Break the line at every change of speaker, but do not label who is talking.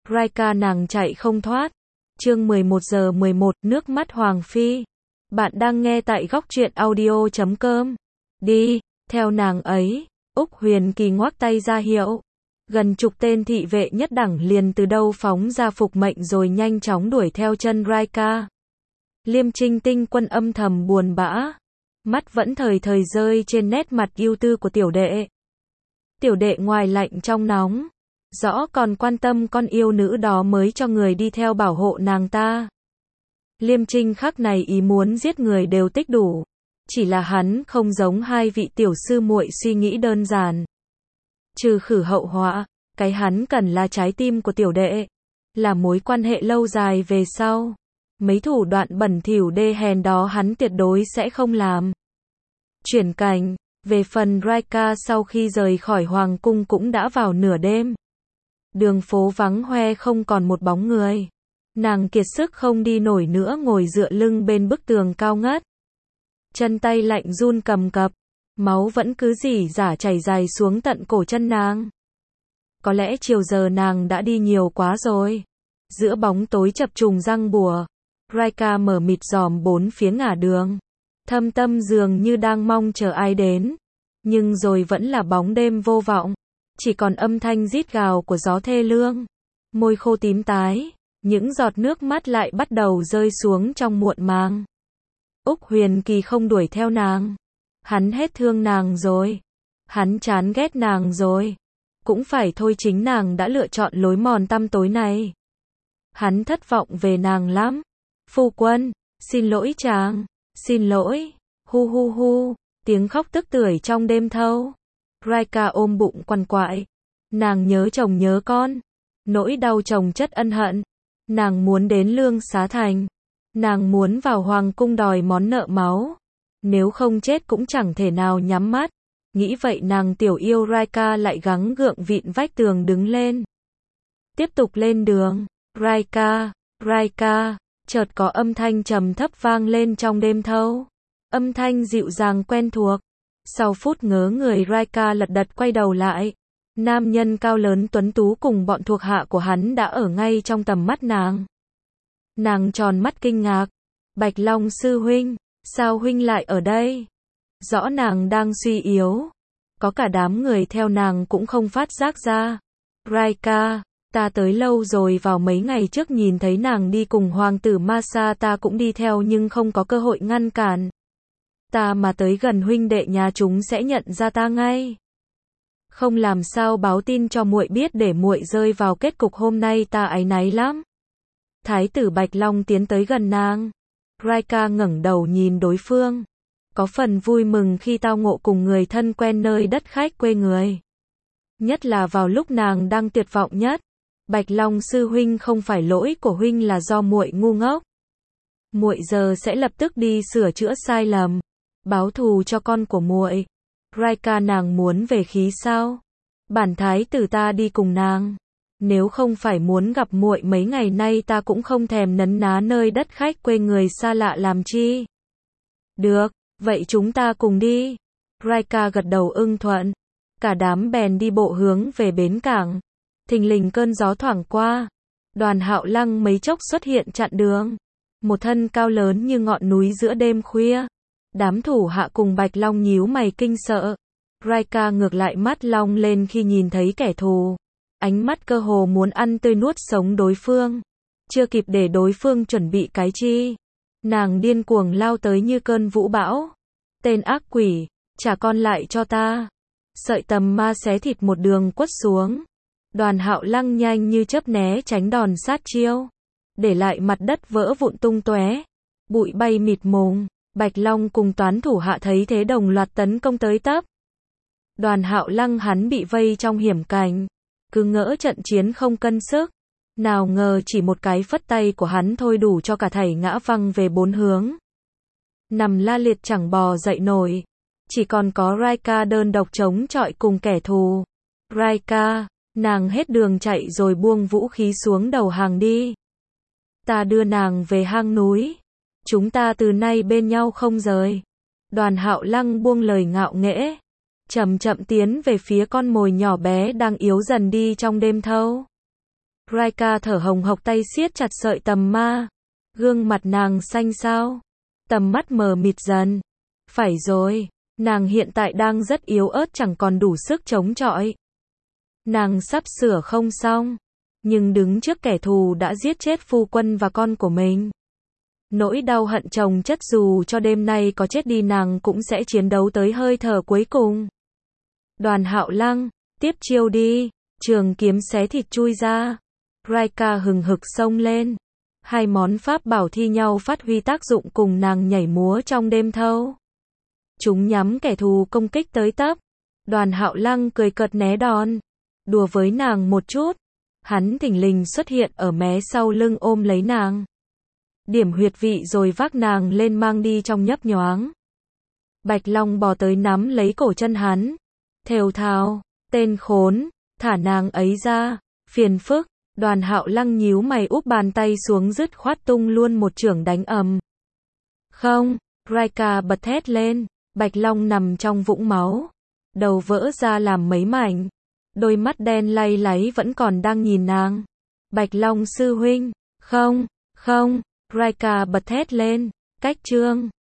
Raika nàng chạy không thoát. Chương 11:11, nước mắt Hoàng Phi. Bạn đang nghe tại góc truyện audio.com. Đi, theo nàng ấy. Úc Huyền Kỳ ngoắc tay ra hiệu. Gần chục tên thị vệ nhất đẳng liền từ đâu phóng ra phục mệnh rồi nhanh chóng đuổi theo chân Raika. Liêm Trinh Tinh Quân âm thầm buồn bã. Mắt vẫn thời thời rơi trên nét mặt ưu tư của tiểu đệ. Tiểu đệ ngoài lạnh trong nóng. Rõ còn quan tâm con yêu nữ đó mới cho người đi theo bảo hộ nàng ta. Liêm Trinh khắc này ý muốn giết người đều tích đủ. Chỉ là hắn không giống hai vị tiểu sư muội suy nghĩ đơn giản. Trừ khử hậu họa, cái hắn cần là trái tim của tiểu đệ. Là mối quan hệ lâu dài về sau. Mấy thủ đoạn bẩn thỉu đê hèn đó hắn tuyệt đối sẽ không làm. Chuyển cảnh, về phần Raika sau khi rời khỏi hoàng cung cũng đã vào nửa đêm. Đường phố vắng hoe không còn một bóng người. Nàng kiệt sức không đi nổi nữa ngồi dựa lưng bên bức tường cao ngất. Chân tay lạnh run cầm cập. Máu vẫn cứ rỉ rả chảy dài xuống tận cổ chân nàng. Có lẽ chiều giờ nàng đã đi nhiều quá rồi. Giữa bóng tối chập trùng răng bùa, Raika mở mịt dòm bốn phía ngả đường. Thâm tâm dường như đang mong chờ ai đến. Nhưng rồi vẫn là bóng đêm vô vọng. Chỉ còn âm thanh rít gào của gió thê lương. Môi khô tím tái. Những giọt nước mắt lại bắt đầu rơi xuống trong muộn màng. Úc Huyền Kỳ không đuổi theo nàng. Hắn hết thương nàng rồi. Hắn chán ghét nàng rồi. Cũng phải thôi, chính nàng đã lựa chọn lối mòn tăm tối này. Hắn thất vọng về nàng lắm. Phu quân, xin lỗi chàng, xin lỗi, hu hu hu, tiếng khóc tức tưởi trong đêm thâu. Raika ôm bụng quằn quại. Nàng nhớ chồng nhớ con. Nỗi đau chồng chất ân hận. Nàng muốn đến Lương Xá Thành. Nàng muốn vào hoàng cung đòi món nợ máu. Nếu không chết cũng chẳng thể nào nhắm mắt. Nghĩ vậy nàng tiểu yêu Raika lại gắng gượng vịn vách tường đứng lên. Tiếp tục lên đường. Raika, Raika. Chợt có âm thanh trầm thấp vang lên trong đêm thâu. Âm thanh dịu dàng quen thuộc. Sau phút ngớ người Raika lật đật quay đầu lại. Nam nhân cao lớn tuấn tú cùng bọn thuộc hạ của hắn đã ở ngay trong tầm mắt nàng. Nàng tròn mắt kinh ngạc. Bạch Long sư huynh, sao huynh lại ở đây? Rõ nàng đang suy yếu. Có cả đám người theo nàng cũng không phát giác ra. Raika, ta tới lâu rồi, vào mấy ngày trước nhìn thấy nàng đi cùng hoàng tử Masa ta cũng đi theo nhưng không có cơ hội ngăn cản. Ta mà tới gần huynh đệ nhà chúng sẽ nhận ra ta ngay. Không làm sao báo tin cho muội biết để muội rơi vào kết cục hôm nay, ta áy náy lắm. Thái tử Bạch Long tiến tới gần nàng. Raika ngẩng đầu nhìn đối phương. Có phần vui mừng khi tao ngộ cùng người thân quen nơi đất khách quê người. Nhất là vào lúc nàng đang tuyệt vọng nhất. Bạch Long sư huynh, không phải lỗi của huynh, là do muội ngu ngốc. Muội giờ sẽ lập tức đi sửa chữa sai lầm, báo thù cho con của muội. Raika, nàng muốn về khí sao? Bản thái tử ta đi cùng nàng. Nếu không phải muốn gặp muội mấy ngày nay ta cũng không thèm nấn ná nơi đất khách quê người xa lạ làm chi. Được, vậy chúng ta cùng đi. Raika gật đầu ưng thuận. Cả đám bèn đi bộ hướng về bến cảng. Thình lình cơn gió thoảng qua. Đoàn Hạo Lăng mấy chốc xuất hiện chặn đường. Một thân cao lớn như ngọn núi giữa đêm khuya. Đám thủ hạ cùng Bạch Long nhíu mày kinh sợ. Raika ngược lại mắt long lên khi nhìn thấy kẻ thù. Ánh mắt cơ hồ muốn ăn tươi nuốt sống đối phương. Chưa kịp để đối phương chuẩn bị cái chi. Nàng điên cuồng lao tới như cơn vũ bão. Tên ác quỷ, trả con lại cho ta. Sợi tầm ma xé thịt một đường quất xuống. Đoàn Hạo Lăng nhanh như chớp né tránh đòn sát chiêu. Để lại mặt đất vỡ vụn tung tóe. Bụi bay mịt mùng. Bạch Long cùng toán thủ hạ thấy thế đồng loạt tấn công tới tấp. Đoàn Hạo Lăng hắn bị vây trong hiểm cảnh. Cứ ngỡ trận chiến không cân sức. Nào ngờ chỉ một cái phất tay của hắn thôi đủ cho cả thảy ngã văng về bốn hướng. Nằm la liệt chẳng bò dậy nổi. Chỉ còn có Raika đơn độc chống chọi cùng kẻ thù. Raika, nàng hết đường chạy rồi buông vũ khí xuống đầu hàng đi. Ta đưa nàng về hang núi. Chúng ta từ nay bên nhau không rời. Đoàn Hạo Lăng buông lời ngạo nghễ. Chậm chậm tiến về phía con mồi nhỏ bé đang yếu dần đi trong đêm thâu. Raika thở hồng hộc tay siết chặt sợi tầm ma. Gương mặt nàng xanh xao. Tầm mắt mờ mịt dần. Phải rồi, nàng hiện tại đang rất yếu ớt chẳng còn đủ sức chống chọi. Nàng sắp sửa không xong. Nhưng đứng trước kẻ thù đã giết chết phu quân và con của mình. Nỗi đau hận chồng chất dù cho đêm nay có chết đi nàng cũng sẽ chiến đấu tới hơi thở cuối cùng. Đoàn Hạo Lăng, tiếp chiêu đi, trường kiếm xé thịt chui ra. Raika hừng hực xông lên. Hai món pháp bảo thi nhau phát huy tác dụng cùng nàng nhảy múa trong đêm thâu. Chúng nhắm kẻ thù công kích tới tấp. Đoàn Hạo Lăng cười cợt né đòn. Đùa với nàng một chút. Hắn thình lình xuất hiện ở mé sau lưng ôm lấy nàng. Điểm huyệt vị rồi vác nàng lên mang đi trong nhấp nhoáng. Bạch Long bò tới nắm lấy cổ chân hắn. Thều thào, tên khốn, thả nàng ấy ra, phiền phức. Đoàn Hạo Lăng nhíu mày úp bàn tay xuống dứt khoát tung luôn một chưởng đánh ầm. Không, Raika bật thét lên, Bạch Long nằm trong vũng máu. Đầu vỡ ra làm mấy mảnh. Đôi mắt đen lay láy vẫn còn đang nhìn nàng. Bạch Long sư huynh, không, Raika bật thét lên, cách trương.